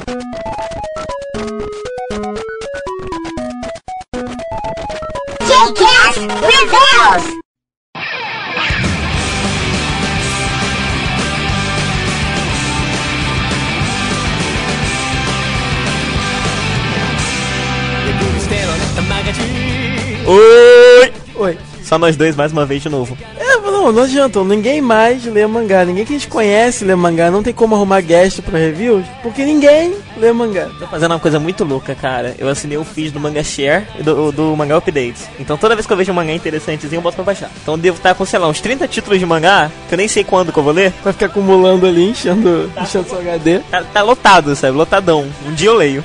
J-Cast Rebels! Oi! Só nós dois mais uma vez de novo. Não adianta, ninguém mais lê mangá. Ninguém que a gente conhece lê mangá. Não tem como arrumar guest pra reviews, porque ninguém lê mangá. Tô fazendo uma coisa muito louca, cara. Eu assinei o feed do Manga Share e do Mangá Updates. Então toda vez que eu vejo um mangá interessantezinho, eu boto pra baixar. Então eu devo estar com, sei lá, uns 30 títulos de mangá, que eu nem sei quando que eu vou ler. Vai ficar acumulando ali, enchendo seu HD. Tá lotado, sabe? Lotadão. Um dia eu leio.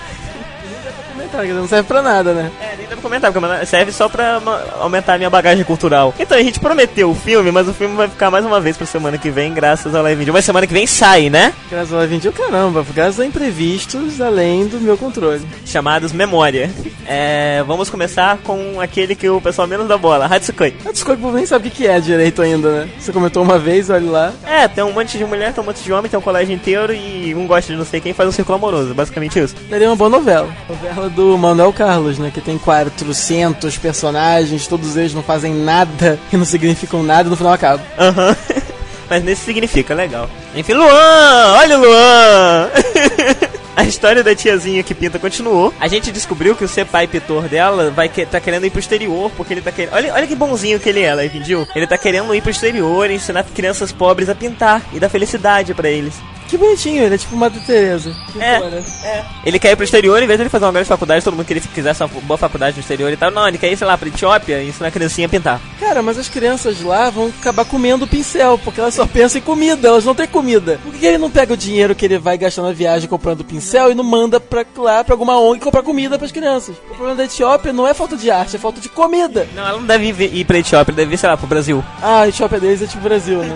Não serve pra nada, né? Nem dá pra comentar, porque serve só pra aumentar a minha bagagem cultural. Então a gente prometeu o filme, mas o filme vai ficar mais uma vez pra semana que vem, graças ao Live Video. Mas semana que vem sai, né? Graças ao Live Video, caramba, graças a imprevistos além do meu controle. Chamados Memória. Vamos começar com aquele que o pessoal menos dá bola, Hatsukoi. Hatsukoi, o povo nem sabe o que é direito ainda, né? Você comentou uma vez, olha lá. Tem um monte de mulher, tem um monte de homem, tem um colégio inteiro e um gosta de não sei quem, faz um círculo amoroso, basicamente isso. Seria uma boa novela. Novela do Manuel Carlos, né? Que tem 400 personagens, todos eles não fazem nada e não significam nada, no final acaba. Mas nesse significa, legal. Enfim, Luan! Olha o Luan! A história da tiazinha que pinta continuou. A gente descobriu que o senpai pintor dela tá querendo ir pro exterior, porque ele tá querendo... Olha que bonzinho que ele é, ela entendeu? Ele tá querendo ir pro exterior e ensinar crianças pobres a pintar e dar felicidade pra eles. Que bonitinho, ele é tipo Madre Teresa. Ele quer ir pro exterior, em vez de ele fazer uma grande faculdade, todo mundo que ele quisesse uma boa faculdade no exterior e tal. Não, ele quer ir, sei lá, pra Etiópia e ensinar a criancinha a pintar. Cara, mas as crianças lá vão acabar comendo o pincel, porque elas só pensam em comida, elas não têm comida. Por que ele não pega o dinheiro que ele vai gastar na viagem comprando pincel e não manda pra lá, pra alguma ONG comprar comida pras crianças? O problema da Etiópia não é falta de arte, é falta de comida. Não, ela não deve ir pra Etiópia, deve ir, sei lá, pro Brasil. A Etiópia deles é tipo Brasil, né?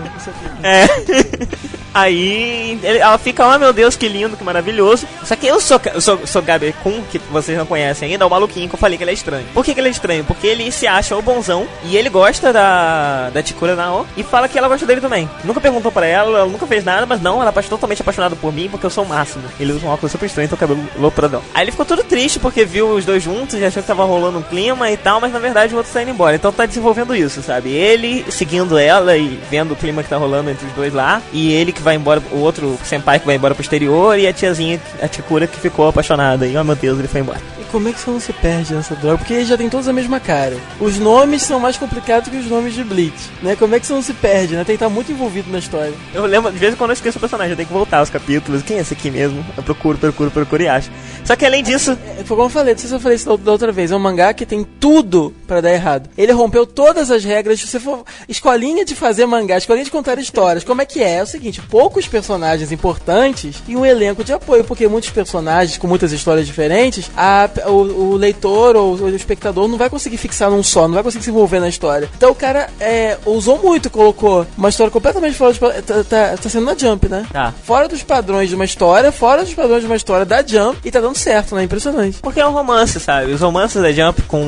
Aí ela fica, meu Deus, que lindo, que maravilhoso. Só que eu sou Gabi Kun, que vocês não conhecem ainda, é o maluquinho que eu falei que ele é estranho. Por que ele é estranho? Porque ele se acha o bonzão e ele gosta da Chikura Nao e fala que ela gosta dele também. Nunca perguntou pra ela nunca fez nada, mas não, ela é totalmente apaixonada por mim porque eu sou o máximo. Ele usa um óculos super estranho e tem o cabelo lopradão. Aí ele ficou todo triste porque viu os dois juntos e achou que tava rolando um clima e tal, mas na verdade o outro tá indo embora. Então tá desenvolvendo isso, sabe? Ele seguindo ela e vendo o clima que tá rolando entre os dois lá, e ele que vai embora, o outro senpai que vai embora pro exterior, e a tiazinha, a Chikura, que ficou apaixonada. E, meu Deus, ele foi embora. E como é que você não se perde nessa droga? Porque eles já tem todos a mesma cara. Os nomes são mais complicados que os nomes de Bleach, né? Como é que você não se perde, né? Tem que estar muito envolvido na história. Eu lembro, de vez em quando eu esqueço o personagem, eu tenho que voltar aos capítulos. Quem é esse aqui mesmo? Eu procuro e acho. Só que além disso... Foi como eu falei, não sei se eu falei isso da outra vez, é um mangá que tem tudo pra dar errado. Ele rompeu todas as regras. Se você for escolinha de fazer mangá, escolinha de contar histórias, como é que é? É o seguinte, poucos personagens importantes e um elenco de apoio, porque muitos personagens com muitas histórias diferentes, o leitor ou o espectador não vai conseguir fixar num só, não vai conseguir se envolver na história. Então o cara usou muito, colocou uma história completamente fora de... Tá sendo na Jump, né? Tá. Fora dos padrões de uma história, da Jump, e tá dando certo, né? Impressionante. Porque é um romance, sabe? Os romances da Jump com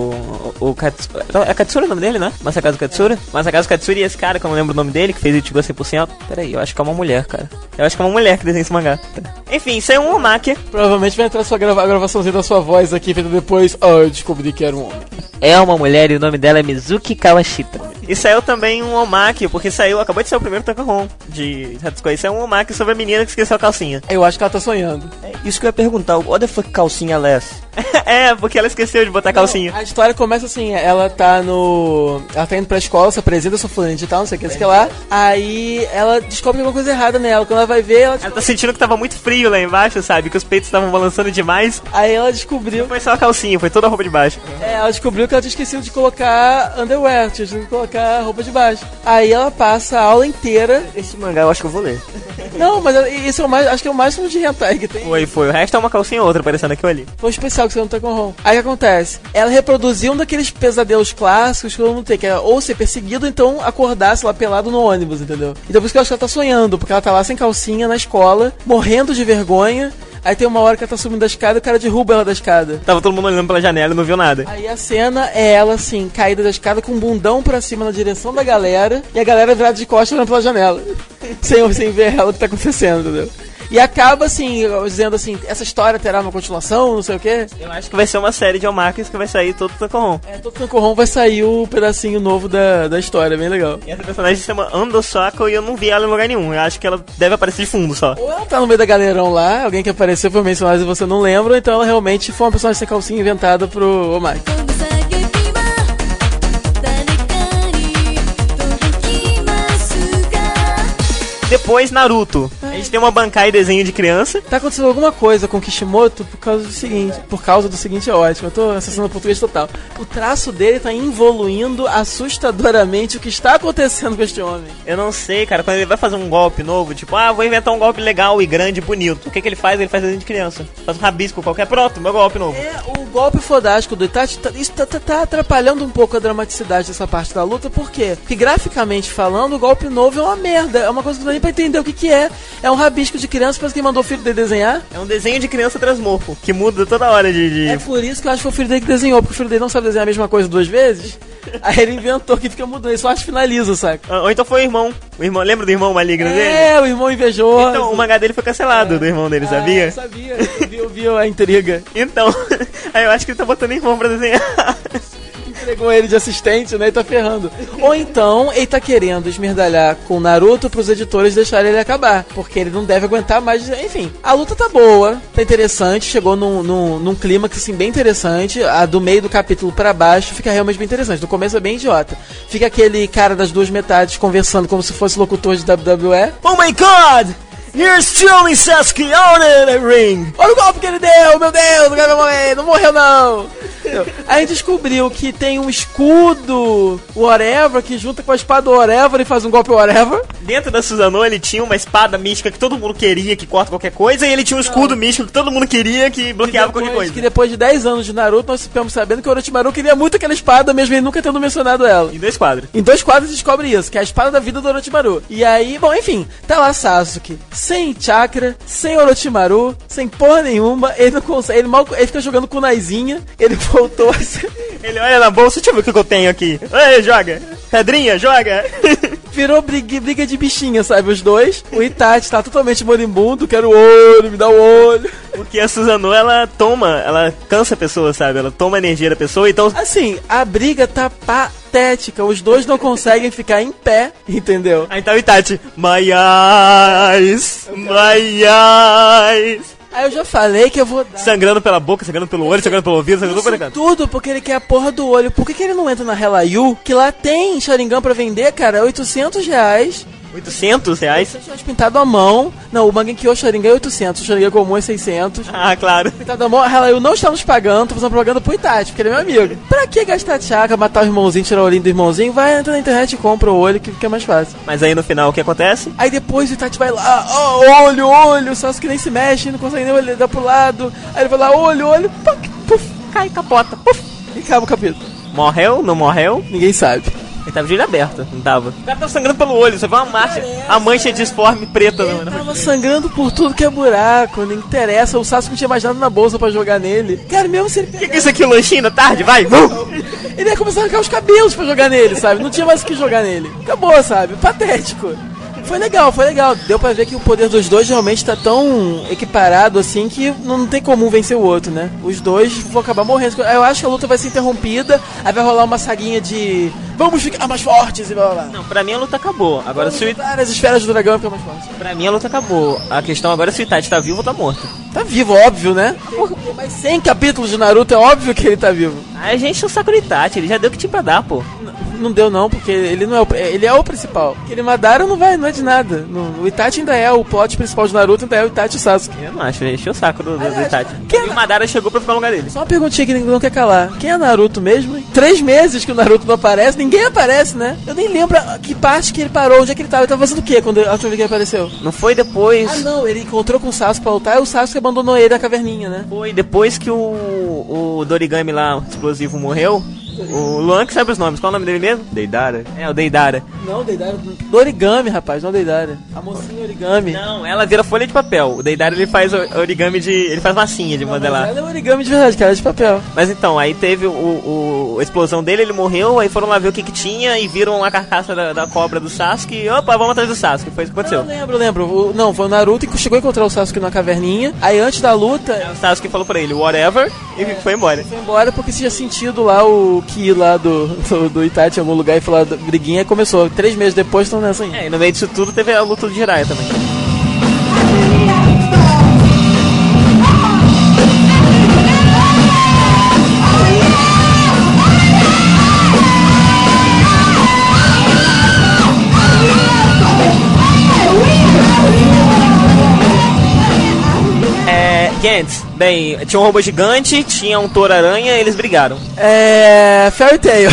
o Katsura... É Katsura o nome dele, né? Masakazu Katsura? Masakazu Katsura e esse cara, que eu não lembro o nome dele, que fez Ichigo 100%. Peraí, eu acho que é uma mulher, cara. Eu acho que é uma mulher que desenha esse mangá. Enfim, isso é um omake. Provavelmente vai entrar a gravaçãozinha da sua voz aqui, feita depois. Eu descobri que era um homem. É uma mulher e o nome dela é Mizuki Kawashita. E saiu também um omake, porque acabou de sair o primeiro Tankahon de Hatsukoi. Isso é um omake sobre a menina que esqueceu a calcinha. Eu acho que ela tá sonhando. Isso que eu ia perguntar, what the fuck calcinha less? Porque ela esqueceu de botar calcinha. A história começa assim, ela tá indo pra escola, se apresenta, sou fulano e tal, não sei o que lá. Aí ela descobre alguma coisa errada nela. Quando ela vai ver, ela tá sentindo que tava muito frio lá embaixo, sabe? Que os peitos estavam balançando demais. Aí ela descobriu... Não foi só a calcinha, foi toda a roupa de baixo. Ela descobriu que ela tinha esquecido de colocar underwear, tinha esquecido de colocar roupa de baixo. Aí ela passa a aula inteira... Esse mangá eu acho que eu vou ler. Não, mas isso é acho que é o máximo de hentai que tem. Foi. O resto é uma calcinha ou outra, parecendo aqui ou ali. Foi um especial que você não tá com ROM. Aí o que acontece? Ela reproduziu um daqueles pesadelos clássicos que todo mundo tem, que é ou ser perseguido, ou então acordar, sei lá, pelado no ônibus, entendeu? Então por isso que eu acho que ela tá sonhando, porque ela tá lá sem calcinha na escola, morrendo de vergonha. Aí tem uma hora que ela tá subindo da escada e o cara derruba ela da escada. Tava todo mundo olhando pela janela e não viu nada. Aí a cena é ela, assim, caída da escada com um bundão pra cima na direção da galera, e a galera virada de costas olhando pela janela. sem ver ela o que tá acontecendo, entendeu? E acaba assim, dizendo assim, essa história terá uma continuação, não sei o quê. Eu acho que vai ser uma série de Omakis que vai sair todo Tankohon. Todo Tankohon vai sair o pedacinho novo da história, bem legal. E essa personagem se chama Ando Sako e eu não vi ela em lugar nenhum. Eu acho que ela deve aparecer de fundo só. Ou ela tá no meio da galerão lá, alguém que apareceu foi mencionado e você não lembra, ou então ela realmente foi uma personagem sem calcinha inventada pro Omaki. Depois, Naruto. A gente tem uma Bankai desenho de criança. Tá acontecendo alguma coisa com o Kishimoto por causa do seguinte. Por causa do seguinte é ótimo. Eu tô acessando o português total. O traço dele tá evoluindo assustadoramente o que está acontecendo com este homem. Eu não sei, cara. Quando ele vai fazer um golpe novo, tipo, vou inventar um golpe legal e grande e bonito. O que ele faz? Ele faz desenho de criança. Faz um rabisco qualquer. Pronto, meu golpe novo. O golpe fodástico do Itachi, isso tá atrapalhando um pouco a dramaticidade dessa parte da luta. Por quê? Porque graficamente falando, o golpe novo é uma merda. É uma coisa que não dá nem pra entender o que é. É um rabisco de criança, parece que mandou o filho dele desenhar. É um desenho de criança transmorfo, que muda toda hora de... É por isso que eu acho que foi o filho dele que desenhou, porque o filho dele não sabe desenhar a mesma coisa 2 vezes. Aí ele inventou que fica mudando, ele só acho que finaliza, saca? Ou então foi o irmão. Lembra do irmão maligno dele? É, o irmão invejoso. Então, o mangá dele foi cancelado, do irmão dele, sabia? Eu sabia, eu vi a intriga. Então, aí eu acho que ele tá botando irmão pra desenhar. Entregou ele de assistente, né, e tá ferrando. Ou então, ele tá querendo esmerdalhar com o Naruto pros editores deixarem ele acabar, porque ele não deve aguentar mais, enfim. A luta tá boa, tá interessante, chegou num clímax, assim, bem interessante. A do meio do capítulo pra baixo fica realmente bem interessante. No começo é bem idiota. Fica aquele cara das duas metades conversando como se fosse locutor de WWE. Oh my God! You're still in Sasuke on the ring! Olha o golpe que ele deu, meu Deus, o cara vai morrer, não morreu não! Aí a gente descobriu que tem um escudo whatever que junta com a espada whatever e faz um golpe whatever. Dentro da Susanoo ele tinha uma espada mística que todo mundo queria, que corta qualquer coisa, e ele tinha um escudo místico que todo mundo queria, que bloqueava qualquer coisa. Que depois de 10 anos de Naruto nós ficamos sabendo que o Orochimaru queria muito aquela espada, mesmo ele nunca tendo mencionado ela. Em 2 quadros. Em 2 quadros descobre isso, que é a espada da vida do Orochimaru. E aí, bom, enfim, tá lá Sasuke, sem chakra, sem Orochimaru, sem porra nenhuma, ele não consegue, ele fica jogando com Naizinha, ele voltou a ser... Ele olha na bolsa, deixa eu ver o que eu tenho aqui. Ei, joga! Pedrinha, joga! Virou briga de bichinha, sabe, os dois. O Itachi tá totalmente moribundo, quero o olho, me dá o olho. Porque a Susanoo, ela cansa a pessoa, sabe? Ela toma a energia da pessoa, então... Assim, a briga tá patética, os dois não conseguem ficar em pé, entendeu? Aí tá o Itachi, my eyes, my eyes... Aí eu já falei que eu vou dar... Sangrando pela boca, sangrando pelo olho, sangrando pelo ouvido, sangrando pelo canto. Tudo porque ele quer a porra do olho. Por que ele não entra na Helayu, que lá tem Sharingan pra vender, cara? É R$800. R$800? Pintado à mão. Não, o Mangekyou Sharingan é 800, o Sharingan comum é 600. Ah, claro. Pintado à mão, a Helayu não está nos pagando, tô fazendo propaganda pro Itachi, porque ele é meu amigo. Pra que gastar chakra, matar o irmãozinho, tirar o olhinho do irmãozinho? Vai, entra na internet e compra o olho, que fica mais fácil. Mas aí no final o que acontece? Aí depois o Itachi vai lá, olho, o Sasuke nem se mexe, não consegue nem olhar pro lado. Aí ele vai lá, olho, puf, cai, capota, puf, e acaba o capítulo. Morreu? Não morreu? Ninguém sabe. Ele tava de olho aberto, não tava? O cara tava sangrando pelo olho, você vê uma marcha, a mancha disforme preta. Ele tava sangrando por tudo que é buraco, não interessa, o Sasuke não tinha mais nada na bolsa pra jogar nele. Cara, mesmo se ele pegar... Que é isso aqui, lanchinho da tarde? Vai! Ele ia começar a arrancar os cabelos pra jogar nele, sabe? Não tinha mais o que jogar nele. Acabou, sabe? Patético. Foi legal. Deu pra ver que o poder dos dois realmente tá tão equiparado assim que não tem como um vencer o outro, né? Os dois vão acabar morrendo. Eu acho que a luta vai ser interrompida, aí vai rolar uma saguinha de vamos ficar mais fortes e blá blá blá. Não, pra mim a luta acabou. Agora se o... as esferas do dragão ficam mais fortes. Pra mim a luta acabou. A questão agora é se o Itachi tá vivo ou tá morto. Tá vivo, óbvio, né? Mas 100 capítulos de Naruto é óbvio que ele tá vivo. Aí a gente o saco do Itachi, ele já deu o que tinha pra dar, pô. Não deu não, porque ele não é ele é o principal. Aquele Madara não é de nada. O Itachi ainda é o plot principal de Naruto, ainda é o Itachi e o Sasuke. Eu não acho, encheu o saco do Itachi. E o Madara chegou pra ficar no lugar dele. Só uma perguntinha que ninguém não quer calar. Quem é Naruto mesmo, hein? 3 meses que o Naruto não aparece, ninguém aparece, né? Eu nem lembro que parte que ele parou, onde é que ele tava. Ele tava fazendo o quê quando a última vez que ele apareceu? Não foi depois... Ah, não, ele encontrou com o Sasuke pra lutar e o Sasuke abandonou ele na caverninha, né? Foi depois que o Dorigami lá, explosivo, morreu. O Luan que sabe os nomes. Qual é o nome dele mesmo? Deidara? É, o Deidara. Não, Deidara. Do origami, rapaz, não Deidara. A mocinha origami. Não, ela vira folha de papel. O Deidara ele faz origami de. Ele faz massinha de modelar. Mas ela é origami de verdade, cara, é de papel. Mas então, aí teve a explosão dele, ele morreu, aí foram lá ver o que tinha e viram a carcaça da cobra do Sasuke e opa, vamos atrás do Sasuke, foi isso que aconteceu. Eu lembro. Não, foi o Naruto que chegou a encontrar o Sasuke numa caverninha, aí antes da luta... O Sasuke falou pra ele, whatever, e foi embora. Foi embora porque tinha sentido lá o Ki lá do Itachi em algum lugar e falou briguinha e começou. 3 meses depois estão nessa aí. E no meio disso tudo teve a luta do Jiraiya também. Gantz, bem, tinha um robô gigante, tinha um touro-aranha, eles brigaram. Fairy Tail.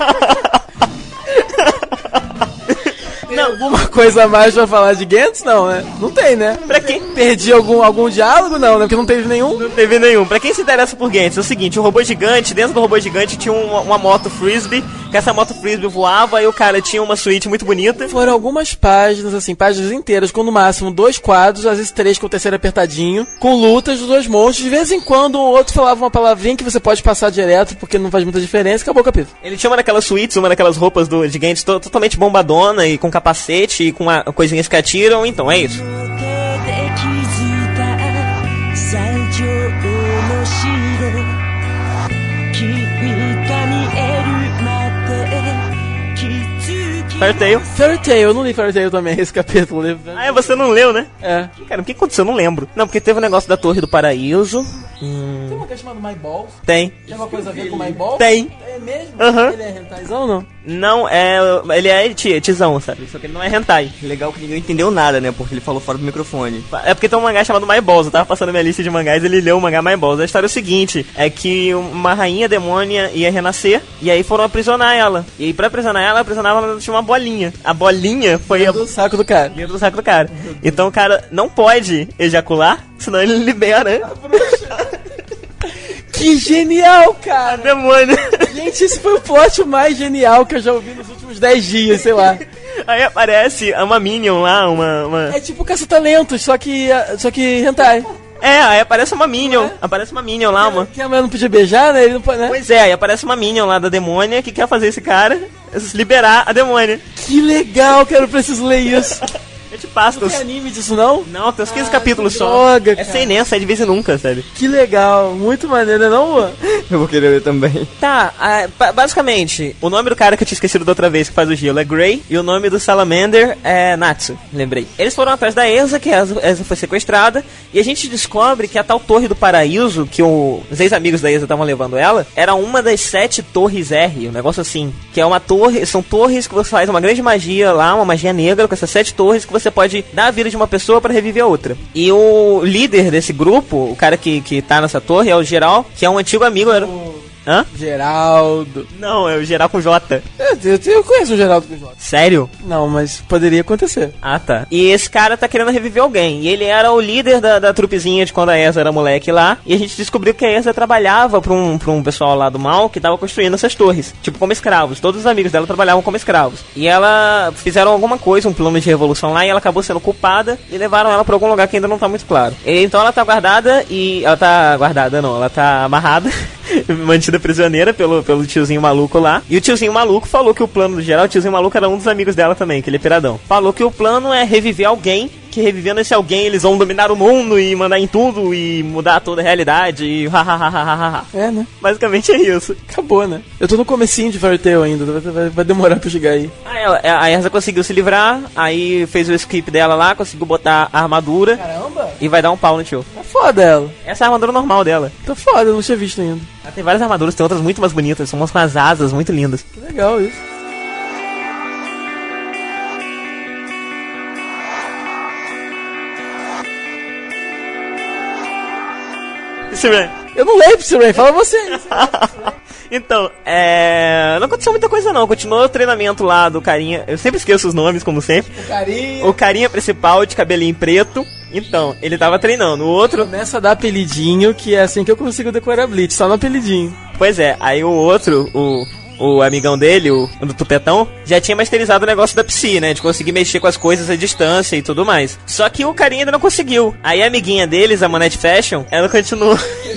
Tem alguma coisa a mais pra falar de Gantz? Não, né? Não tem, né? Pra quem? Perdi algum diálogo? Não, né? Porque não teve nenhum. Não teve nenhum. Pra quem se interessa por Gantz, é o seguinte, o robô gigante, dentro do robô gigante tinha uma moto frisbee, que essa moto frisbee voava e o cara tinha uma suíte muito bonita. Foram algumas páginas, assim, páginas inteiras, com no máximo 2 quadros, às vezes 3 com o terceiro apertadinho, com lutas dos 2 monstros. De vez em quando o outro falava uma palavrinha que você pode passar direto, porque não faz muita diferença, e acabou o capítulo. Ele tinha uma daquelas suítes, uma daquelas roupas de Gantz totalmente bombadona e com capacete e com coisinhas que atiram, então é isso. Fairy Tail. Fairy Tail, eu não li Fairy Tail também, esse capítulo. Ah, você não leu, né? É. Cara, o que aconteceu? Eu não lembro. Não, porque teve um negócio da Torre do Paraíso. Tem uma coisa chamada My Balls? Tem. Tem alguma coisa a ver com My Balls? Tem. É mesmo? Aham. Ele é hentaizão ou não? Não, ele é tizão, sabe? Só que ele não é hentai. Legal que ninguém entendeu nada, né? Porque ele falou fora do microfone. É porque tem um mangá chamado My Balls. Eu tava passando minha lista de mangás e ele leu o mangá My Balls. A história é o seguinte, é que uma rainha demônia ia renascer e aí foram aprisionar ela. E aí pra aprisionar ela, tinha uma bolinha. A bolinha foi Do saco do cara. dentro do saco do cara. Então o cara não pode ejacular, senão ele libera Que genial, a cara! demônio. Gente, esse foi o plot mais genial que eu já ouvi nos últimos 10 dias, sei lá. Aí aparece uma Minion lá, uma... É tipo caça-talentos, só que hentai. aí aparece uma Minion. Aparece uma Minion lá, uma... Que a mulher não podia beijar, né? Ele não pode, né? Pois é, aí aparece uma Minion lá da demônia que quer fazer esse cara liberar a demônia. Que legal, cara, eu preciso ler isso. Eu te passo. Não tem anime disso, não? Não, tem uns 15 capítulos que só. droga, É cara. sem nem, sai de vez em nunca, sabe? Que legal, muito maneiro, né, não, Luan? Eu vou querer ler também. Tá, basicamente, o nome do cara que eu tinha esquecido da outra vez que faz o gelo é Gray, e o nome do Salamander é Natsu, lembrei. Eles foram atrás da Erza, que a Erza foi sequestrada, e a gente descobre que a tal Torre do Paraíso, que os ex-amigos da Erza estavam levando ela, era uma das 7 torres R, um negócio assim. Que é uma torre, são torres que você faz uma grande magia lá, uma magia negra, com essas 7 torres que você pode dar a vida de uma pessoa para reviver a outra. E o líder desse grupo, o cara que tá nessa torre, é o Geral, que é um antigo amigo. Hã? Geraldo. Não, é o Geral com J. Eu conheço o Geraldo com J. Sério? Não, mas poderia acontecer. Ah, tá. E esse cara tá querendo reviver alguém. E ele era o líder da trupezinha de quando a Erza era moleque lá. E a gente descobriu que a Erza trabalhava pra um pessoal lá do mal que tava construindo essas torres. Tipo, como escravos. Todos os amigos dela trabalhavam como escravos. E ela fizeram alguma coisa, um plano de revolução lá. E ela acabou sendo culpada. E levaram ela pra algum lugar que ainda não tá muito claro. E, então ela tá guardada e... Ela tá guardada, não. Ela tá amarrada. Mantida prisioneira pelo tiozinho maluco lá. E o tiozinho maluco falou que o plano do Geral, o tiozinho maluco era um dos amigos dela também, que ele é piradão. Falou que o plano é reviver alguém, que revivendo esse alguém eles vão dominar o mundo e mandar em tudo e mudar toda a realidade e hahaha. É, né? Basicamente é isso. Acabou, né? Eu tô no comecinho de Fairy Tail ainda, vai demorar pra chegar aí. A Erza conseguiu se livrar, aí fez o script dela lá, conseguiu botar a armadura. Caramba! E vai dar um pau no tio. Tá foda ela. Essa é a armadura normal dela. Tá foda, eu não tinha visto ainda. Ela tem várias armaduras, tem outras muito mais bonitas, são umas com as asas muito lindas. Que legal isso. Eu não leio Psy Rain, fala você. Então, não aconteceu muita coisa não. Continuou o treinamento lá do carinha. Eu sempre esqueço os nomes, como sempre. O carinha principal de cabelinho preto. Então, ele tava treinando. O outro... Começa a dar apelidinho, que é assim que eu consigo decorar Bleach, só no apelidinho. Pois é, aí o outro, o amigão dele, o do tupetão, já tinha masterizado o negócio da Psy, né? De conseguir mexer com as coisas à distância e tudo mais. Só que o carinha ainda não conseguiu. Aí a amiguinha deles, a Monette Fashion, ela continuou...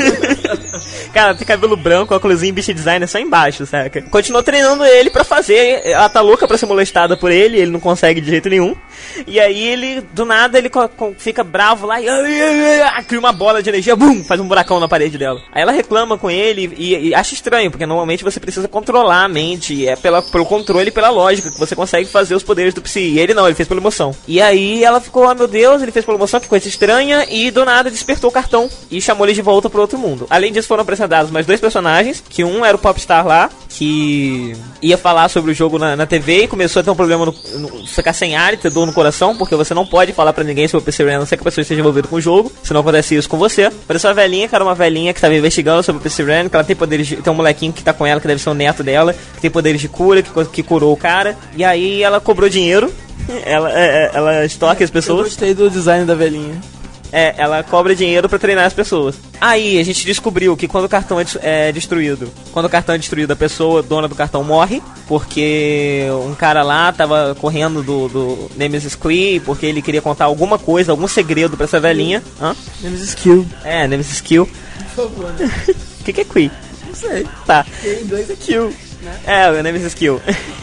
Cara, tem cabelo branco, óculosinho, bicho designer só embaixo, saca? Continuou treinando ele pra fazer. Ela tá louca pra ser molestada por ele não consegue de jeito nenhum. E aí ele, do nada, ele fica bravo lá e cria uma bola de energia, bum, faz um buracão na parede dela. Aí ela reclama com ele e acha estranho, porque normalmente você precisa controlar a mente. É pelo controle e pela lógica que você consegue fazer os poderes do Psy. E ele não, ele fez pela emoção. E aí ela ficou, meu Deus, ele fez pela emoção, que coisa estranha. E do nada despertou o cartão e chamou ele de volta pro outro mundo. Além disso, foram apresentados mais dois personagens, que um era o Popstar lá, que ia falar sobre o jogo na TV e começou a ter um problema ficar sem ar e ter dor no coração, porque você não pode falar pra ninguém sobre o PC Ren, a não ser que a pessoa esteja envolvida com o jogo, senão acontece isso com você. Pareceu uma velhinha, que era uma velhinha que estava investigando sobre o PC Ren, que ela tem poderes de... Tem um molequinho que tá com ela, que deve ser o neto dela, que tem poderes de cura, que curou o cara, e aí ela cobrou dinheiro, ela estoca as pessoas. Eu gostei do design da velhinha. Ela cobra dinheiro pra treinar as pessoas. Aí a gente descobriu que quando o cartão é destruído, a pessoa, dona do cartão, morre, porque um cara lá tava correndo do Nemesis Key, porque ele queria contar alguma coisa, algum segredo pra essa velhinha. Nemesis Kill. Nemesis Kill. Por favor, né? O que é Key? Não sei. Tá. Porque em inglês é Kill, né? O Nemesis Kill.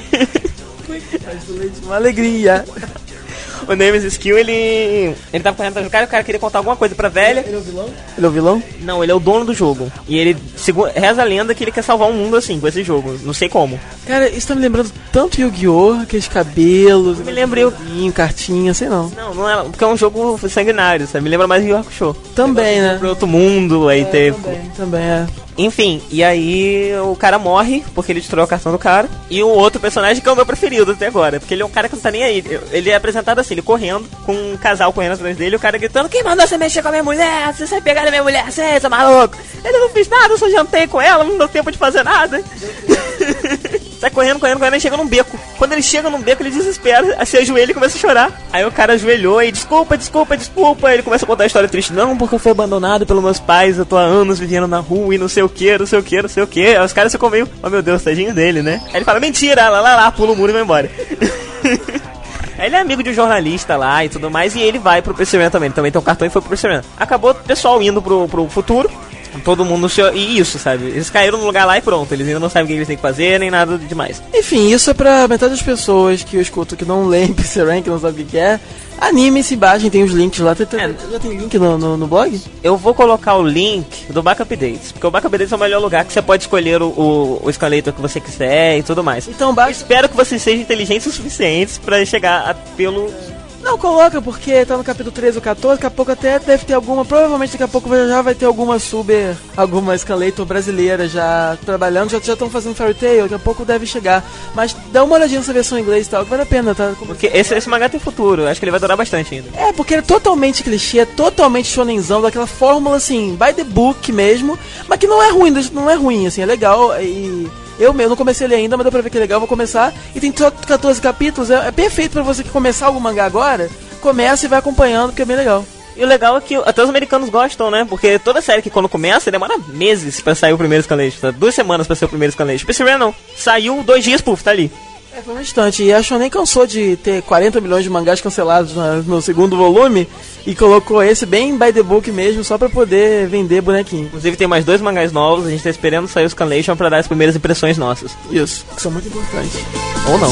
Faz do leite uma alegria. O Nemesis Kill, ele tava correndo atrás do cara, o cara queria contar alguma coisa pra velha. Ele é o vilão? Ele é o vilão? Não, ele é o dono do jogo. E ele, reza a lenda que ele quer salvar o mundo assim, com esse jogo. Não sei como. Cara, isso tá me lembrando tanto Yu-Gi-Oh! Aqueles cabelos, me lembrei cartinha, sei não. Não é, porque é um jogo sanguinário, sabe? Me lembra mais Yu Yu Hakusho. Também, né? Pro outro mundo, aí teve... Também é. Enfim, e aí o cara morre, porque ele destruiu o cartão do cara. E o outro personagem que é o meu preferido até agora, porque ele é um cara que não tá nem aí. Ele é apresentado assim, ele correndo, com um casal correndo atrás dele, o cara gritando: quem mandou você mexer com a minha mulher? Você sai pegar a minha mulher, você é maluco? Ele não fez nada, eu só jantei com ela, não deu tempo de fazer nada. Sai correndo, e chega num beco. Quando ele chega num beco, ele desespera, se ajoelha e começa a chorar. Aí o cara ajoelhou e desculpa. Ele começa a contar a história triste. Não, porque eu fui abandonado pelos meus pais, eu tô há anos vivendo na rua e não sei o que. Aí os caras ficam meio, oh meu Deus, tadinho dele, né? Aí ele fala, mentira, lá, pula o muro e vai embora. Aí ele é amigo de um jornalista lá e tudo mais, e ele vai pro PC Ren também. Ele também tem um cartão e foi pro PC Ren. Acabou o pessoal indo pro futuro. Todo mundo e isso, sabe? Eles caíram no lugar lá e pronto. Eles ainda não sabem o que eles têm que fazer, nem nada demais. Enfim, isso é pra metade das pessoas que eu escuto que não leem PC Ren, que não sabem o que é. Anime-se, baixem, tem os links lá. Já tem link no blog? Eu vou colocar o link do Backup Updates, porque o Backup Updates é o melhor lugar que você pode escolher o escalator que você quiser e tudo mais. Então baixa. Espero que vocês sejam inteligentes o suficiente pra chegar pelo... Não, coloca, porque tá no capítulo 13 ou 14, daqui a pouco até deve ter alguma, provavelmente daqui a pouco já vai ter alguma escalator brasileira já trabalhando, já estão fazendo Fairy Tail, daqui a pouco deve chegar. Mas dá uma olhadinha nessa versão em inglês e tal, que vale a pena, tá? Porque esse mangá tem futuro, acho que ele vai durar bastante ainda. É, porque ele é totalmente clichê, totalmente shonenzão, daquela fórmula assim, by the book mesmo, mas que não é ruim, assim, é legal e... Eu não comecei a ler ainda, mas deu pra ver que é legal, vou começar. E tem 14 capítulos, é perfeito pra você que começar algum mangá agora. Começa e vai acompanhando, porque é bem legal. E o legal é que até os americanos gostam, né? Porque toda série que quando começa, demora meses pra sair o primeiro escalete. Tá? 2 semanas pra sair o primeiro escalete. PC Ren não. Saiu 2 dias, puf, tá ali. Foi um instante. E a Shonen cansou de ter 40 milhões de mangás cancelados no segundo volume e colocou esse bem by the book mesmo, só pra poder vender bonequinho. Inclusive tem mais 2 mangás novos, a gente tá esperando sair o Scanlation pra dar as primeiras impressões nossas. Isso, que são muito importantes. Ou não.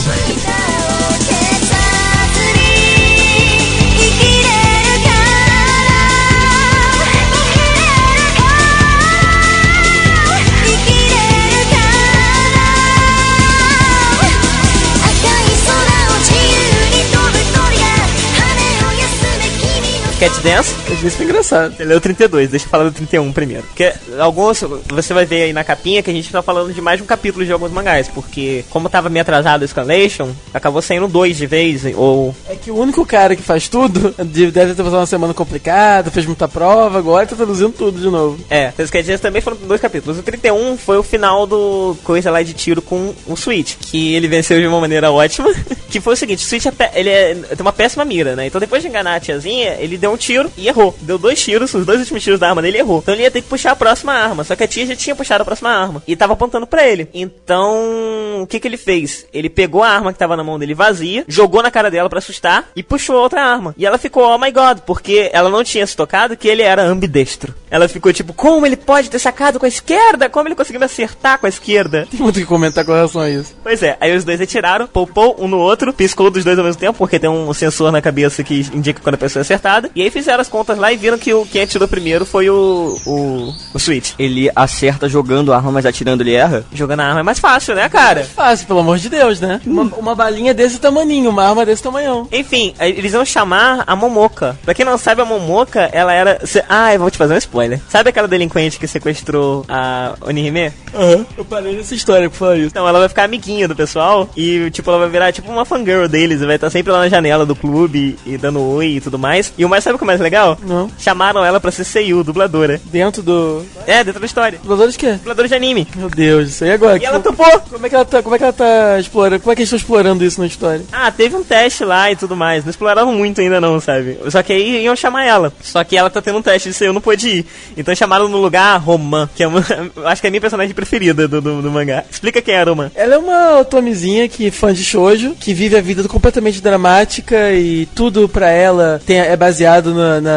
Cat Dance. Isso foi engraçado. Ele é o 32, deixa eu falar do 31 primeiro. Porque alguns, você vai ver aí na capinha que a gente tá falando de mais de um capítulo de alguns mangás. Porque, como tava meio atrasado o Scanlation, acabou saindo 2 de vez, ou... É que o único cara que faz tudo deve ter passado uma semana complicada, fez muita prova, agora tá traduzindo tudo de novo. Os Cat Dance também foram 2 capítulos. O 31 foi o final do coisa lá de tiro com o Switch, que ele venceu de uma maneira ótima. Que foi o seguinte, o Switch ele tem uma péssima mira, né? Então depois de enganar a tiazinha, ele deu deu um tiro e errou. Deu 2 tiros, os 2 últimos tiros da arma dele errou. Então ele ia ter que puxar a próxima arma. Só que a tia já tinha puxado a próxima arma. E tava apontando pra ele. Então, o que ele fez? Ele pegou a arma que tava na mão dele vazia, jogou na cara dela pra assustar e puxou a outra arma. E ela ficou, oh my god, porque ela não tinha se tocado que ele era ambidestro. Ela ficou tipo, como ele pode ter sacado com a esquerda? Como ele conseguiu me acertar com a esquerda? Tem muito o que comentar com relação a isso. Pois é, aí os dois atiraram, poupou um no outro, piscou dos dois ao mesmo tempo, porque tem um sensor na cabeça que indica quando a pessoa é acertada. E aí fizeram as contas lá e viram que quem atirou primeiro foi o Switch. Ele acerta jogando a arma, mas atirando ele erra? Jogando a arma é mais fácil, né, cara? Fácil, pelo amor de Deus, né? Uma balinha desse tamaninho, uma arma desse tamanhão. Enfim, eles vão chamar a Momoka. Pra quem não sabe, a Momoka, ela era... eu vou te fazer um spoiler. Sabe aquela delinquente que sequestrou a Onihime? Eu parei nessa história por falar isso. Então, ela vai ficar amiguinha do pessoal e, tipo, ela vai virar, tipo, uma fangirl deles. Vai estar sempre lá na janela do clube e dando oi e tudo mais. E o mais, sabe o que é mais legal? Não. Chamaram ela pra ser Seiyu, dubladora. Dentro do... Dentro da história. Dublador de quê? Dubladora de anime. Meu Deus, isso aí agora. E ela topou! Como é que ela tá explorando? Como é que eles estão explorando isso na história? Teve um teste lá e tudo mais. Não exploraram muito ainda não, sabe? Só que aí iam chamar ela. Só que ela tá tendo um teste de Seiyu, não pôde ir. Então chamaram no lugar a Roman, que é acho que é a minha personagem preferida do mangá. Explica quem é a Roman. Ela é uma otomizinha que fã de shoujo, que vive a vida completamente dramática e tudo pra ela é baseado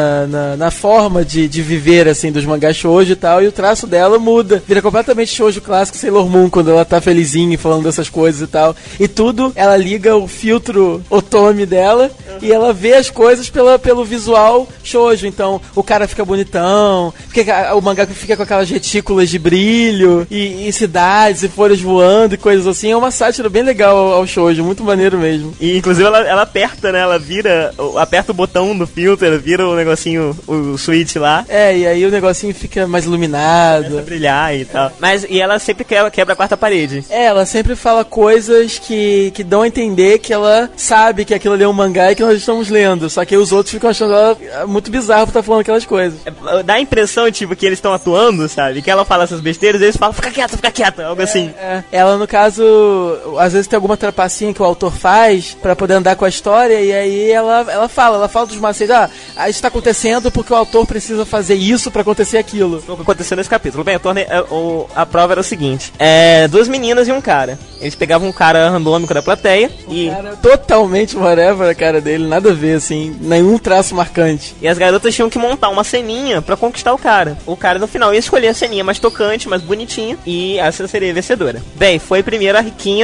na forma de viver, assim, dos mangás shoujo e tal, e o traço dela muda. Vira completamente shoujo clássico Sailor Moon, quando ela tá felizinha e falando dessas coisas e tal. E tudo, ela liga o filtro otome dela e ela vê as coisas pelo visual shoujo. Então, o cara fica bonitão, o mangá fica com aquelas retículas de brilho, e cidades, e folhas voando, e coisas assim. É uma sátira bem legal ao shoujo, muito maneiro mesmo. E, inclusive, ela aperta, né? Ela aperta o botão do filtro, ela vira o negocinho, o switch lá. E aí o negocinho fica mais iluminado. Começa a brilhar e tal. E ela sempre quebra a quarta parede. Ela sempre fala coisas que dão a entender que ela sabe que aquilo ali é um mangá e que nós estamos lendo. Só que os outros ficam achando ela muito bizarro por estar falando aquelas coisas. Dá a impressão, tipo, que eles estão atuando, sabe? Que ela fala essas besteiras e eles falam, fica quieta, algo assim. Ela, no caso, às vezes tem alguma trapacinha que o autor faz pra poder andar com a história, e aí ela fala dos macetes, isso tá acontecendo porque o autor precisa fazer isso pra acontecer aquilo. Foi o que aconteceu nesse capítulo. Bem, a prova era o seguinte, 2 meninas e um cara. Eles pegavam um cara randômico da plateia cara totalmente whatever a cara dele, nada a ver, assim, nenhum traço marcante. E as garotas tinham que montar uma ceninha pra conquistar o cara. O cara, no final, ia escolher a ceninha mais tocante, mais bonitinha, e essa seria a vencedora. Bem, foi primeiro a riquinha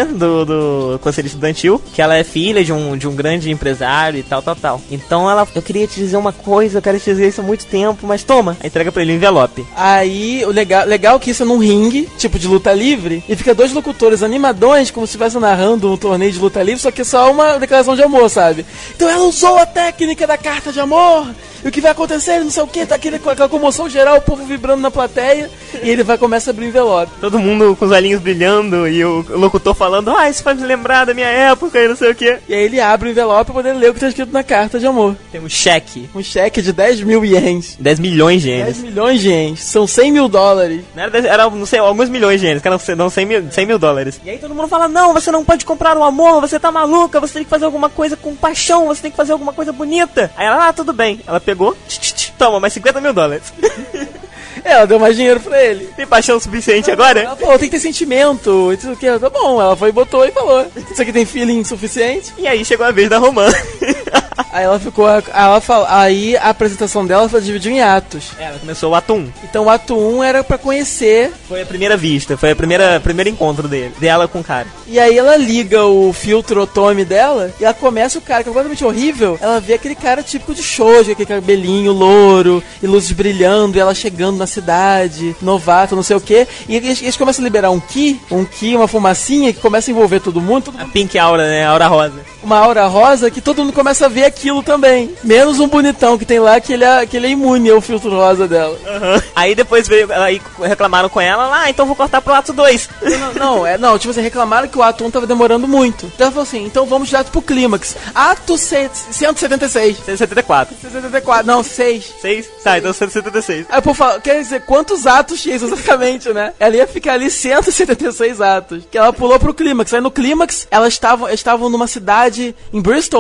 do conselho estudantil, que ela é filha de um grande empresário e tal. Então eu queria te dizer uma coisa, eu quero te dizer isso há muito tempo, mas toma, aí entrega pra ele o envelope. Aí, o legal que isso é num ringue, tipo de luta livre, e fica 2 locutores animadões, como se estivesse narrando um torneio de luta livre, só que é só uma declaração de amor, sabe? Então ela usou a técnica da carta de amor, e o que vai acontecer, não sei o que, tá aquela comoção geral, o povo vibrando na plateia, e ele começa a abrir o envelope. Todo mundo com os olhinhos brilhando, e o locutor falando, isso faz me lembrar da minha época, e não sei o que. E aí ele abre o envelope pra poder ler o que tá escrito na carta de amor. Tem um cheque. Um cheque de 10 mil ienes. 10 milhões de ienes. 10 milhões de ienes. São 100 mil dólares. Era, não sei, alguns milhões de ienes, que eram 100 mil dólares. E aí todo mundo fala, não, você não pode comprar o amor, você tá maluca, você tem que fazer alguma coisa com paixão, você tem que fazer alguma coisa bonita. Aí ela, tudo bem. Ela pegou, toma, mais 50 mil dólares. Ela deu mais dinheiro pra ele. Tem paixão suficiente agora? Ela falou, tem que ter sentimento. Isso aqui, tá bom. Ela foi e botou e falou. Isso aqui tem feeling suficiente. E aí chegou a vez da Romã. Aí ela ficou. Aí a apresentação dela foi dividida em atos. Ela começou o ato 1. Então o ato 1 era pra conhecer. Foi a primeira vista, foi a primeiro encontro dela com o cara. E aí ela liga o filtro otome dela e ela começa o cara, que é completamente horrível. Ela vê aquele cara típico de shoujo, aquele cabelinho louro e luzes brilhando, e ela chegando na cidade, novato, não sei o que. E eles começam a liberar um ki, uma fumacinha que começa a envolver todo mundo. A pink aura, né? A aura rosa. Uma aura rosa que todo mundo começa a ver aquilo também. Menos um bonitão que tem lá, que ele é imune ao filtro rosa dela. Uhum. Aí depois aí reclamaram com ela, então vou cortar pro ato 2. Não, tipo assim, reclamaram que o ato 1 tava demorando muito. Então ela falou assim, então vamos direto pro clímax. Ato 176. 174. 174, não, 6. 6? Tá, então 176. Aí o povo fala, quer dizer, quantos atos tinha exatamente, né? Ela ia ficar ali 176 atos. Que ela pulou pro clímax. Aí no clímax, elas estavam numa cidade em Bristol, né?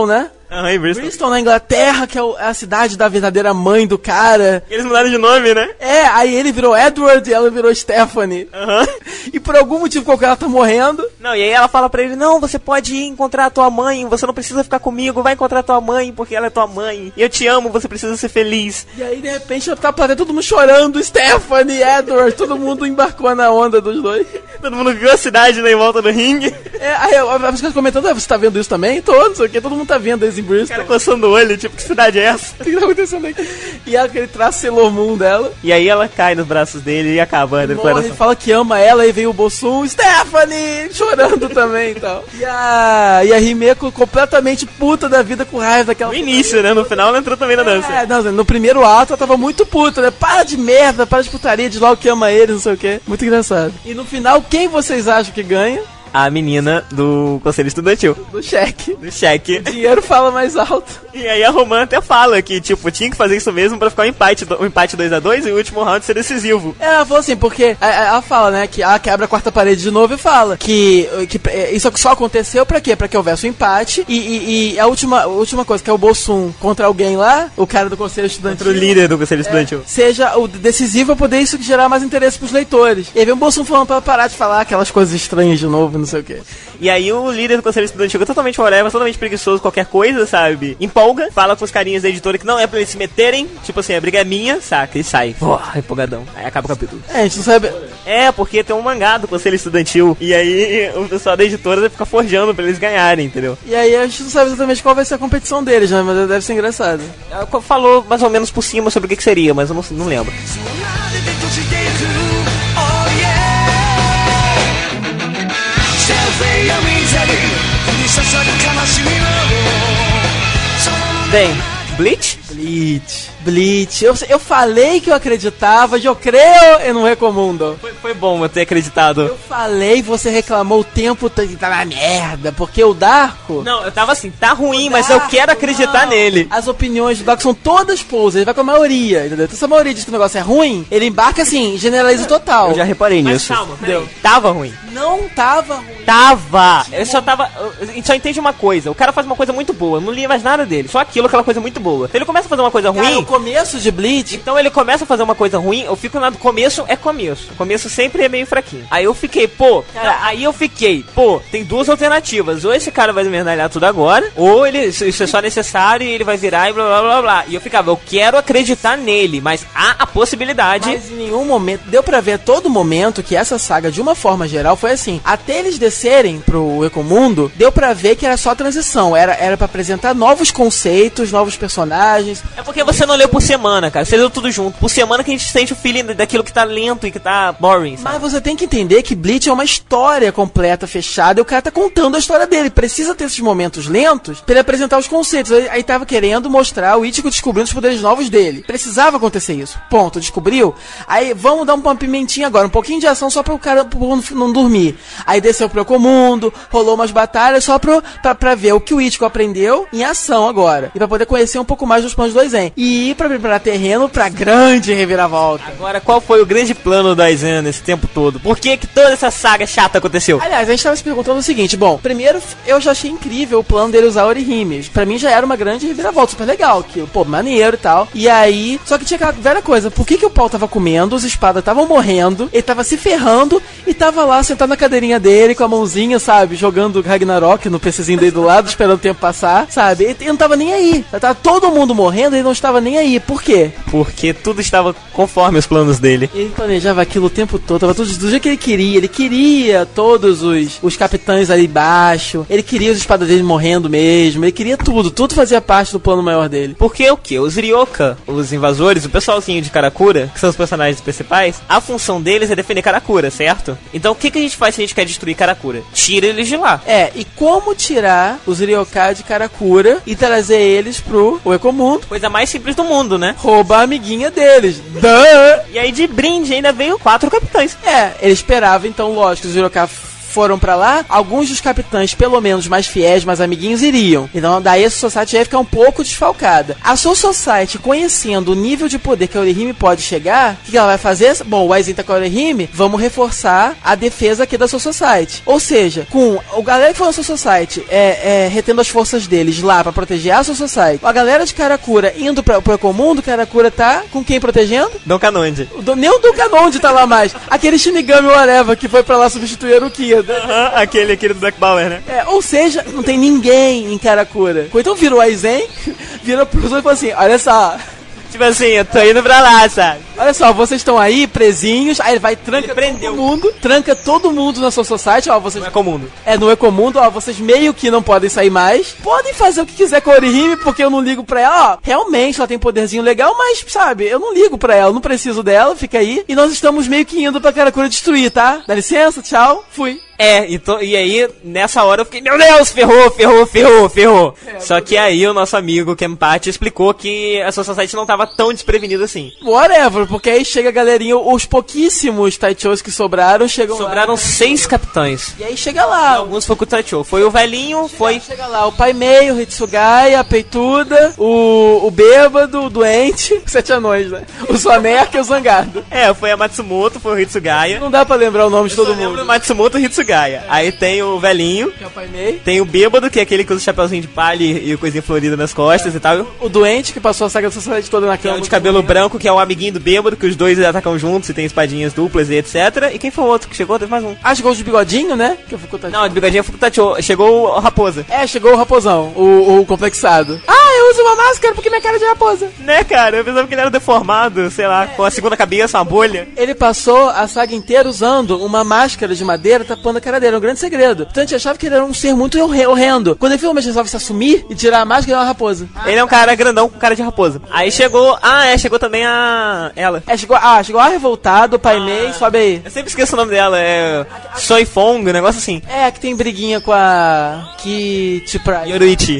Em Bristol. Bristol, na Inglaterra, que é a cidade da verdadeira mãe do cara. Eles mudaram de nome, né? Aí ele virou Edward e ela virou Stephanie. E por algum motivo qualquer ela tá morrendo. Não, e aí ela fala pra ele, não, você pode ir encontrar a tua mãe, você não precisa ficar comigo, vai encontrar a tua mãe, porque ela é tua mãe. Eu te amo, você precisa ser feliz. E aí, de repente, tá todo mundo chorando, Stephanie, Edward, todo mundo embarcou na onda dos dois. Todo mundo viu a cidade, né, em volta do ringue. Aí as pessoas comentando, você tá vendo isso também? Tô, não sei o que, todo mundo tá vendo isso em Bristol. O cara coçando o olho, tipo, que cidade é essa? O que tá acontecendo aqui? E aquele traço Sailor Moon dela. E aí ela cai nos braços dele e acaba a declaração. Ele fala que ama ela e vem o Bossum, Stephanie, chorando também e tal. E a Himeko completamente puta da vida com raiva daquela... No início, né? No final ela entrou também na dança. No primeiro ato ela tava muito puta, né? Para de merda, para de putaria, diz logo que ama ele, não sei o que. Muito engraçado. E no final, quem vocês acham que ganha? A menina do conselho estudantil. Do cheque. Do cheque. O dinheiro fala mais alto. E aí a Romã até fala que, tipo, tinha que fazer isso mesmo pra ficar um empate 2-2 e o último round ser decisivo. Ela falou assim, porque ela fala, né, que ela quebra a quarta parede de novo e fala que isso só aconteceu pra quê? Pra que houvesse um empate e a última coisa, que é o Bossum contra alguém lá, o cara do conselho estudantil. Contra o líder do conselho estudantil. Seja o decisivo pra poder isso gerar mais interesse pros leitores. E aí vem o Bossum falando pra ela parar de falar aquelas coisas estranhas de novo, não sei o que. E aí o líder do conselho estudantil, totalmente whatever, totalmente preguiçoso, qualquer coisa, sabe? Empolga, fala com os carinhas da editora que não é pra eles se meterem, tipo assim, a briga é minha, saca? E sai. Empolgadão. Aí acaba o capítulo. A gente não sabe... Porque tem um mangá do conselho estudantil. E aí o pessoal da editora fica forjando pra eles ganharem, entendeu? E aí a gente não sabe exatamente qual vai ser a competição deles, né? Mas deve ser engraçado. Ela falou mais ou menos por cima sobre o que seria, mas eu não lembro. Bem, Bleach? Bleach. Eu falei que eu acreditava, eu creio e não recomundo. Foi bom eu ter acreditado. Eu falei, você reclamou o tempo que tá na merda, porque o Darko... Não, eu tava assim, tá ruim, mas eu quero acreditar nele. As opiniões do Darko são todas pousas, ele vai com a maioria, entendeu? Então se a maioria diz que o negócio é ruim, ele embarca assim, generaliza o total. Eu já reparei nisso. Mas calma, peraí. Tava ruim. Não tava ruim. Tava! Ele só tava... A gente só entende uma coisa, o cara faz uma coisa muito boa, eu não li mais nada dele, só aquela coisa muito boa. Se ele começa a fazer uma coisa ruim... O começo de Bleach... Então ele começa a fazer uma coisa ruim, eu fico lá do começo, começo. O começo sempre é meio fraquinho. Aí eu fiquei, tem duas alternativas. Ou esse cara vai esmerdalhar tudo agora, ou isso é só necessário e ele vai virar e blá blá blá blá. E eu ficava, eu quero acreditar nele, mas há a possibilidade... Mas em nenhum momento, deu pra ver a todo momento que essa saga, de uma forma geral, foi assim. Até eles descerem pro Ecomundo, deu pra ver que era só transição. Era pra apresentar novos conceitos, novos personagens. É porque você não leu por semana, cara. Você leu tudo junto. Por semana que a gente sente o feeling daquilo que tá lento e que tá boring, sabe? Mas você tem que entender que Bleach é uma história completa, fechada, e o cara tá contando a história dele. Precisa ter esses momentos lentos pra ele apresentar os conceitos. Aí tava querendo mostrar o Ichigo descobrindo os poderes novos dele. Precisava acontecer isso. Ponto. Descobriu. Aí vamos dar uma pimentinha agora. Um pouquinho de ação só pro cara não dormir. Aí desceu pro Ecomundo, rolou umas batalhas só pra ver o que o Ichigo aprendeu em ação agora. E pra poder conhecer um pouco mais dos planos do Aizen. E ir pra preparar terreno pra grande reviravolta. Agora, qual foi o grande plano do Aizen nesse tempo todo? Por que toda essa saga chata aconteceu? Aliás, a gente tava se perguntando o seguinte, bom, primeiro, eu já achei incrível o plano dele usar Orihimes. Pra mim já era uma grande reviravolta, super legal, que, pô, maneiro e tal. E aí, só que tinha aquela velha coisa, por que o pau tava comendo, os espadas estavam morrendo, ele tava se ferrando e tava lá sentado na cadeirinha dele, com a mãozinha, sabe, jogando Ragnarok no PCzinho dele do lado, esperando o tempo passar, sabe? Ele não tava nem aí. Tava todo mundo morrendo e ele não estava nem aí. Por quê? Porque tudo estava conforme os planos dele. Ele planejava aquilo o tempo todo, tava tudo do jeito que ele queria. Ele queria todos os capitães ali embaixo, ele queria os espadadeiros morrendo mesmo, ele queria tudo fazia parte do plano maior dele. Porque o que? Os Ryoka, os invasores, o pessoalzinho de Karakura, que são os personagens principais, a função deles é defender Karakura, certo? Então o que a gente faz se a gente quer destruir Karakura? Tira eles de lá. E como tirar os Ryoka de Karakura e trazer eles pro Ecomundo? Coisa mais simples do mundo, né? Rouba a amiguinha deles. Duh! E aí de brinde ainda veio 4 capitães. Ele esperava então, lógico, os Ryoka foram pra lá, alguns dos capitães, pelo menos mais fiéis, mais amiguinhos, iriam. Então daí a Soul Society ia ficar um pouco desfalcada. A Soul Society, conhecendo o nível de poder que a Orihime pode chegar, o que ela vai fazer? Bom, o Aizen tá com a Orihime, vamos reforçar a defesa aqui da Soul Society. Ou seja, com o galera que foi na Soul Society retendo as forças deles lá pra proteger a Soul Society, a galera de Karakura indo pro Ecomundo, Karakura tá com quem protegendo? Don Canonde. Nem o Dukanonde tá lá mais. Aquele Shinigami Whatever que foi pra lá substituir o Kida. Aquele do Black Power, né? Ou seja, não tem ninguém em Karakura. Então vira o Aizen, vira pros outros e fala assim, olha só... Tipo assim, eu tô indo pra lá, sabe? Olha só, vocês estão aí, presinhos, aí ele vai tranca todo mundo na sua society, ó, vocês... No Ecomundo. No Ecomundo, ó, vocês meio que não podem sair mais, podem fazer o que quiser com a Orihime, porque eu não ligo pra ela, ó, realmente ela tem poderzinho legal, mas, sabe, eu não ligo pra ela, não preciso dela, fica aí, e nós estamos meio que indo pra Karakura destruir, tá? Dá licença, tchau, fui. E aí, nessa hora eu fiquei, meu Deus, ferrou. Só que aí o nosso amigo Kenpachi explicou que a Soul Society não tava tão desprevenida assim. Whatever, porque aí chega a galerinha, os pouquíssimos Taichos que sobraram, Sobraram lá, 6 capitães. E aí chega lá. Alguns foi com o Taicho. Foi o velhinho, Chega lá, o Pai Mei, o Hitsugaya, a Peituda, o Bêbado, o Doente, os 7 anões, né? O Soneca e o Zangado. Foi a Matsumoto, foi o Hitsugaya. Não dá pra lembrar o nome de todo mundo. Lembro Matsumoto e Hitsugaya. Aí tem o velhinho, que é o Pai Mei. Tem o Bêbado, que é aquele que usa o chapeuzinho de palha e coisinha florida nas costas e tal. O Doente, que passou a saga da sociedade toda na cama. De cabelo branco, que é o amiguinho do Bêbado, que os dois atacam juntos e tem espadinhas duplas e etc. E quem foi o outro que chegou? Teve mais um. Chegou o de bigodinho, né? Que eu fui com o Não, de bigodinho foi com o Tachô. Chegou o Raposa. Chegou o Raposão, o complexado. Eu uso uma máscara porque minha cara é de raposa. Né, cara? Eu pensava que ele era deformado, sei lá, com a segunda cabeça, uma bolha. Ele passou a saga inteira usando uma máscara de madeira tapando a cara dele. Era um grande segredo. Então a gente achava que ele era um ser muito horrendo. Quando ele finalmente resolve se assumir e tirar a máscara, ele é uma raposa. Ele é um cara grandão com cara de raposa. Aí chegou... chegou também ela. Chegou a Revoltado, o Pai Mei, sobe aí. Eu sempre esqueço o nome dela, Soifong, um negócio assim. Que tem briguinha com a... Kit Pride. Yoruichi.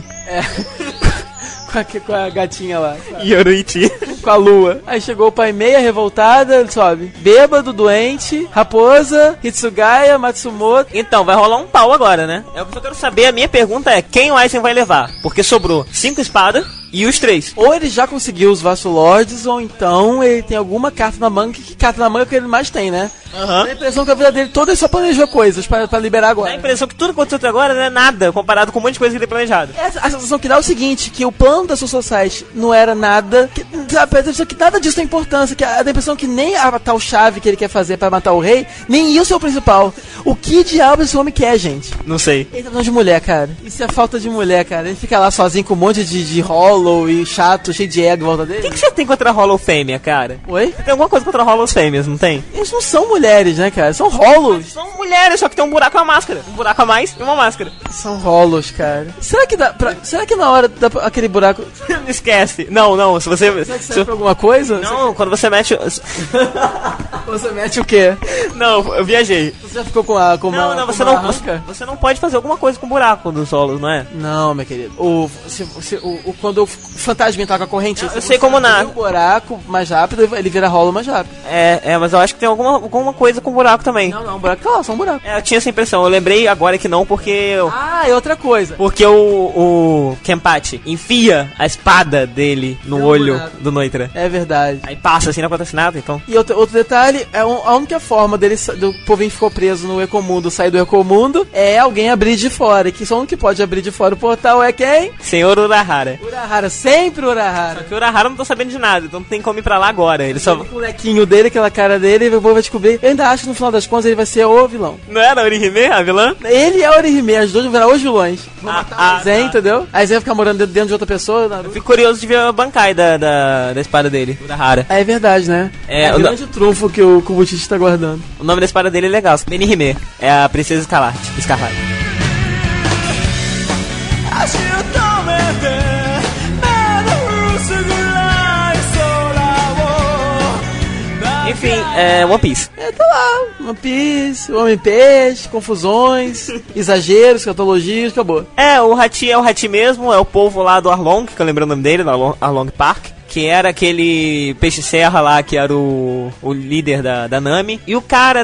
Com a gatinha lá. Yoruichi. Com a lua. Aí chegou o Pai Meia, revoltada, ele sobe. Bêbado, doente, raposa, Hitsugaya, Matsumoto. Então, vai rolar um pau agora, né? É o que eu quero saber, a minha pergunta é, quem o Aizen vai levar? Porque sobrou 5 espadas e os 3. Ou ele já conseguiu os Vassal Lords, ou então ele tem alguma carta na manga, que carta na manga que ele mais tem, né? Dá a impressão que a vida dele toda ele só planejou coisas pra liberar agora. Dá a impressão que tudo que aconteceu até agora não é nada, comparado com um monte de coisa que ele tem planejado. A sensação que dá é o seguinte, que o plano da Soul Society não era nada, que nada disso tem importância, que dá a impressão que nem a tal chave que ele quer fazer pra matar o rei, nem isso é o principal. O que diabo esse homem quer, gente? Não sei. Ele tá falando de mulher, cara. Isso é falta de mulher, cara. Ele fica lá sozinho com um monte de Hollow e chato, cheio de ego em volta dele. O que você tem contra a Hollow Fêmea, cara? Oi? Você tem alguma coisa contra a Hollow Fêmeas, não tem? Eles não são mulheres, né, cara? São Hollows. São mulheres, só que tem um buraco e uma máscara. Um buraco a mais e uma máscara. São Hollows, cara. Será que na hora aquele buraco... Não esquece. Não, se você... Será que serve pra alguma coisa? Não, quando você mete... Você mete o quê? Não, eu viajei. Você já ficou com uma... Você não pode fazer alguma coisa com o buraco dos solos, não é? Não, meu querido. Quando o fantasma tá com a corrente... Eu sei como nada. O buraco mais rápido, ele vira Hollow mais rápido. Mas eu acho que tem alguma coisa com buraco também. Não, o buraco tá lá, só um buraco. Eu tinha essa impressão. Eu lembrei agora que não, porque... é outra coisa. Porque o Kenpachi enfia a espada dele no olho do Noitra. É verdade. Aí passa assim, não acontece nada, então. E outro detalhe, a única forma do povinho que ficou preso no Ecomundo sair do Ecomundo é alguém abrir de fora. Que só um que pode abrir de fora o portal é quem? Senhor Urahara. Urahara, sempre Urahara. Só que o Urahara não tô sabendo de nada, então não tem como ir pra lá agora. Ele só... O molequinho dele, aquela cara dele, o povo vai descobrir. Eu ainda acho que no final das contas ele vai ser o vilão. Não era a Orihime, a vilã? Ele é a Orihime, as duas vão virar os vilões. Vão matar o Zen, entendeu? Aí Zen vai ficar morando dentro de outra pessoa. Eu fico curioso de ver a Bankai da espada dele, Urahara. É verdade, né? É o grande trunfo que o Kubuchichi tá guardando. O nome da espada dele é legal, Benihime. É a Princesa Escarlate. Enfim, One Piece. Tá lá, One Piece, Homem-Peixe, confusões, exageros, escatologias, acabou. O Hachi é o Hachi mesmo, é o povo lá do Arlong, que eu lembro o nome dele, do Arlong Park. que era aquele peixe-serra lá, que era o líder da Nami. E o cara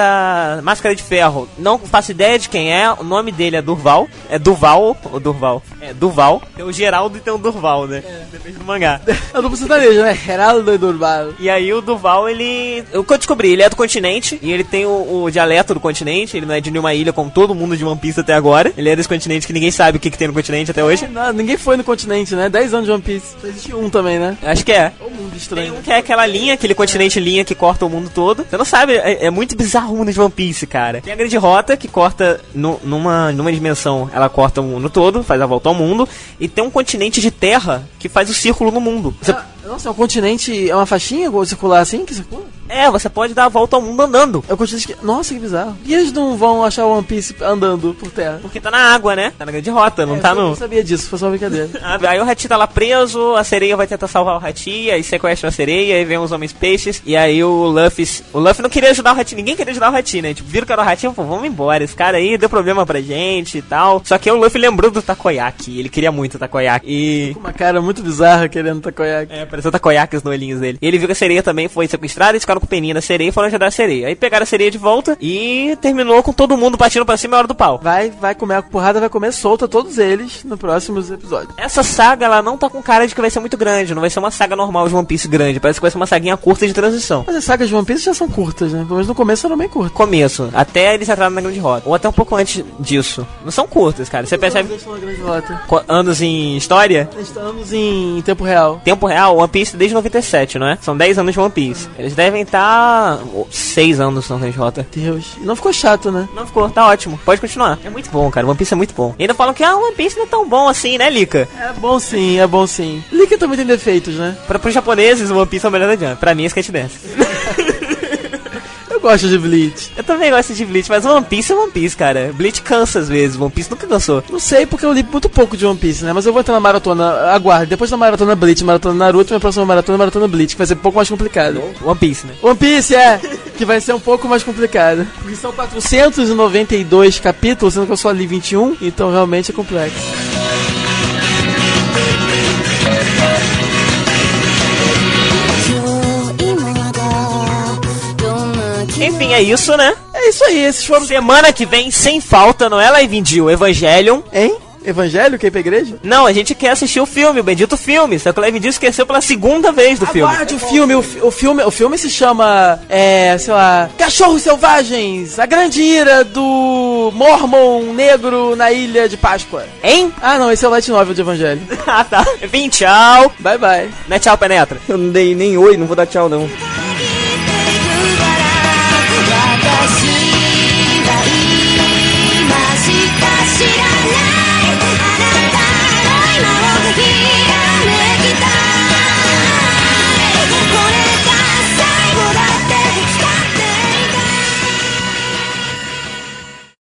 da Máscara de Ferro, não faço ideia de quem é, o nome dele é Durval. É Duval ou Durval? É Duval. Tem o Geraldo e tem o Durval, né? Depende do mangá. É o duplo sertanejo, né? Geraldo e Durval. E aí o Duval, ele... O que eu descobri, ele é do continente, e ele tem o dialeto do continente, ele não é de nenhuma ilha como todo mundo de One Piece até agora. Ele é desse continente que ninguém sabe o que tem no continente até hoje. Não, ninguém foi no continente, né? 10 anos de One Piece. Só existe um também, né? Acho que é. O mundo Tem estranho. um que é aquela linha, aquele continente linha que corta o mundo todo. Você não sabe, é muito bizarro o mundo de One Piece, cara. Tem a grande rota que corta numa dimensão, ela corta o mundo todo, faz a volta ao mundo. E tem um continente de terra que faz o círculo no mundo. Nossa, é um continente, é uma faixinha circular assim que circula? Você pode dar a volta ao mundo andando. É um continente que... Nossa, que bizarro. E eles não vão achar o One Piece andando por terra? Porque tá na água, né? Tá na grande rota, não tá Eu no... não sabia disso, foi só uma brincadeira. Aí o Hachi tá lá preso, a sereia vai tentar salvar o Hachi, aí sequestra a sereia, aí vem os homens peixes, e aí o Luffy não queria ajudar o Hachi, ninguém queria ajudar o Hachi, né? Tipo, viram que era o Hachi, pô, vamos embora, esse cara aí deu problema pra gente e tal. Só que o Luffy lembrou do Takoyaki, ele queria muito o Takoyaki, e... Com uma cara muito bizarra querendo takoyaki. Pareceu Takoyakis no olhinhos dele. E ele viu que a sereia também foi sequestrada, eles ficaram com peninha da sereia e foram ajudar a sereia. Aí pegaram a sereia de volta e terminou com todo mundo partindo pra cima e a hora do pau. Vai comer a porrada, vai comer solta todos eles no próximos episódios. Essa saga, ela não tá com cara de que vai ser muito grande, não vai ser uma saga normal de One Piece grande, parece que vai ser uma saguinha curta de transição. Mas as sagas de One Piece já são curtas, né? Pelo menos no começo eram bem curtas. Começo, até eles entrarem na grande rota, ou até um pouco antes disso. Não são curtas, cara, você percebe Eles estão na grande rota. anos em história. Estamos em tempo real. Tempo real, One Piece desde 97, não é? São 10 anos de One Piece. Eles devem estar 6 anos na grande rota. Deus. E não ficou chato, né? Não ficou, tá ótimo. Pode continuar. É muito bom, cara. One Piece é muito bom. E ainda falam que One Piece não é tão bom assim, né, Lika? É bom sim, é bom sim. Lika também tem defeitos, né? Pros japoneses, o One Piece é o melhor da Jump. Pra mim, é Skate Dance. Eu gosto de Bleach. Eu também gosto de Bleach, mas One Piece é One Piece, cara. Bleach cansa às vezes, One Piece nunca cansou. Não sei porque eu li muito pouco de One Piece, né? Mas eu vou entrar na maratona, aguarde. Depois da maratona Bleach, maratona Naruto, minha próxima maratona Bleach, que vai ser um pouco mais complicado. One Piece, né? One Piece, que vai ser um pouco mais complicado. Porque são 492 capítulos, sendo que eu só li 21, então realmente é complexo. Enfim, é isso, né? É isso aí, esses foram... Semana que vem, sem falta, não é Live Dio, Evangelion. Hein? Evangelho? Quer ir pra igreja? Não, a gente quer assistir o filme, o bendito filme. Só que o Live Dio esqueceu pela segunda vez do filme. Aguarde o filme se chama, sei lá, Cachorros Selvagens, a grande ira do Mormon negro na ilha de Páscoa. Hein? Ah, não, esse é o light novel de Evangelho. Ah, tá. Enfim, tchau. Bye, bye. Não é tchau, Penetra? Eu não dei nem oi, não vou dar tchau não.